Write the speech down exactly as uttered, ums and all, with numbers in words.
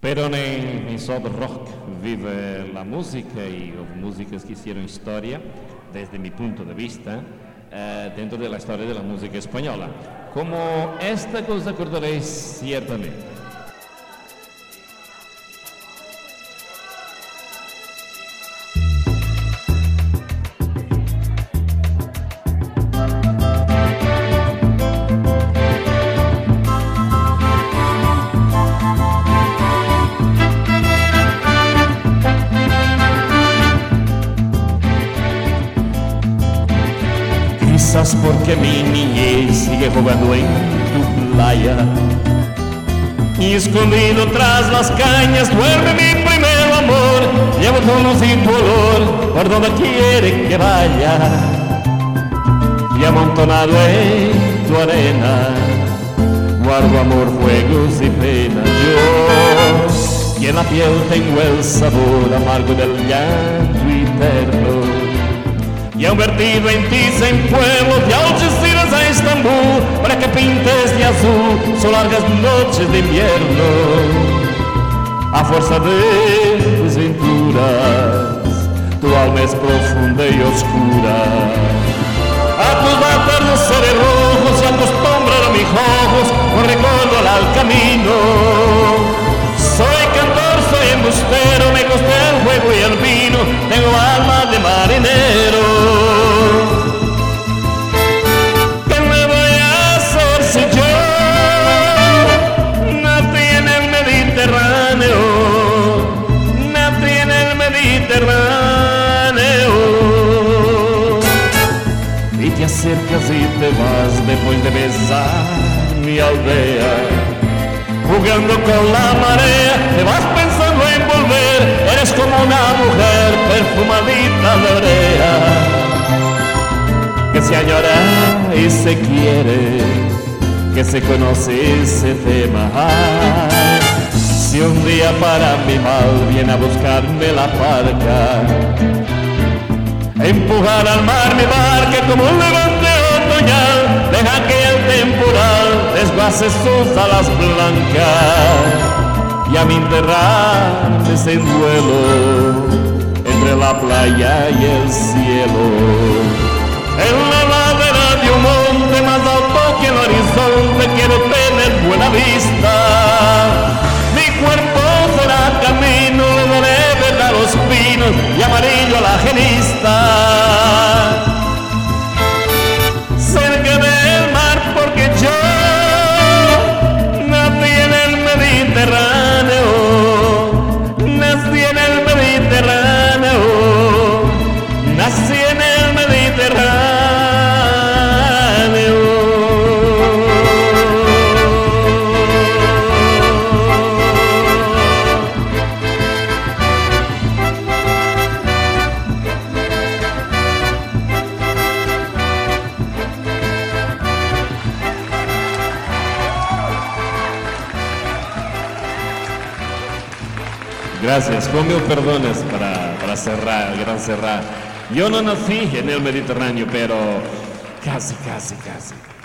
Pero nem, nem só de rock vive a música, e houve músicas que hicieron historia, desde mi punto de vista, uh, dentro de la historia de la música española. Como esta que os acordaréis ciertamente. Quizás porque mi niñez sigue jugando en tu playa y escondido tras las cañas duerme mi primer amor. Llevo tonos y tu olor por donde quiere que vaya, y amontonado en tu arena guardo amor, juegos y penas. Yo, y en la piel tengo el sabor amargo del llanto eterno, y han vertido en ti cien pueblos de Algeciras a Estambul para que pintes de azul son largas noches de invierno. A fuerza de desventuras tu alma es profunda y oscura. A tus atardeceres rojos se acostumbraron mis ojos con recuerdo al camino. Soy cantor, soy embustero, me gusta el juego y el vino, tengo alma de marinero. ¿Qué me voy a hacer si yo nací en el Mediterráneo? Nací en el Mediterráneo. Y te acercas y te vas después de besar mi aldea. Jugando con la marea, te vas pensando en volver. Eres como una mujer perfumadita de brea, que se añora y se quiere, que se conoce y se tema. Si un día para mi mal viene a buscarme la parca, empujar al mar mi barca como un levante otoñal, deja que el temporal desguace sus alas blancas, y a mí enterrarme sin duelo entre la playa y el cielo. En la ladera de un monte más alto que el horizonte quiero tener buena vista. Mi cuerpo será camino, le daré verde a los pinos y amarillo a la genista. Cerca del mar porque yo nací en el Mediterráneo, nací en el Mediterráneo, nací en el Mediterráneo. Gracias, con mil perdones para, para cerrar, gran cerrar. Yo no nací en el Mediterráneo, pero casi, casi, casi.